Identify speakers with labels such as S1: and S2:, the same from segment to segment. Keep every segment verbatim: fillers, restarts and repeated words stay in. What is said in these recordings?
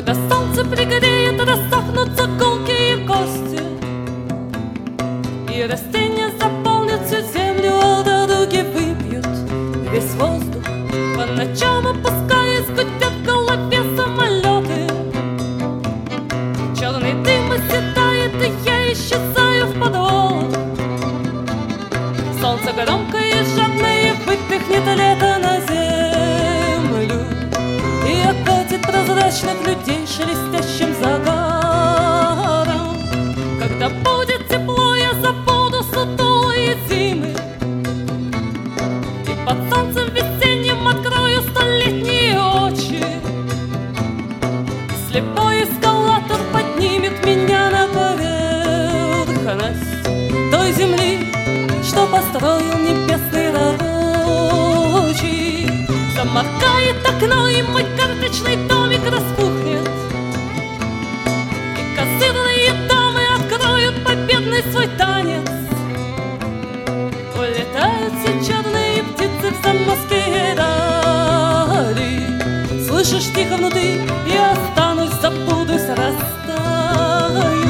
S1: Когда солнце пригреет, рассохнутся колкие кости, и растения заполнят всю землю, а дороги выпьют весь воздух. По ночам опускаясь, гудят в голове самолеты. Черный дым оседает, и я исчезаю в подвалах. Солнце громко и жадно и выпихнет лето на землю, и окатит прозрачных людей шелестящим загаром. Когда будет тепло, я забуду сутулые зимы, и под солнцем весенним открою столетние очи. И слепой эскалатор поднимет меня на поверхность той земли, что построил небесный рабочий. Заморгает окно, и мой карточный домик распухнет, и козырные дамы откроют победный свой танец. Улетают все черные птицы в заморские дали. Слышишь, тихо внутри, я останусь, забудусь, растаю.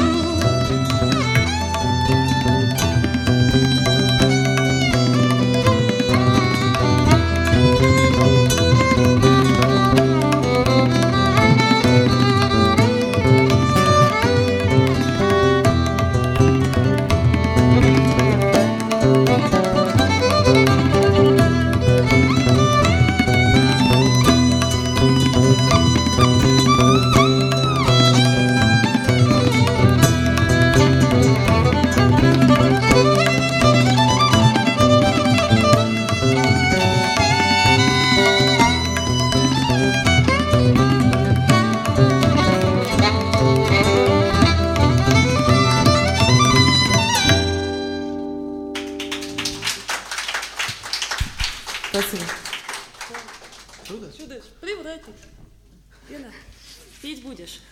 S2: Спасибо.
S1: Чудо, привратик. Лена, петь будешь?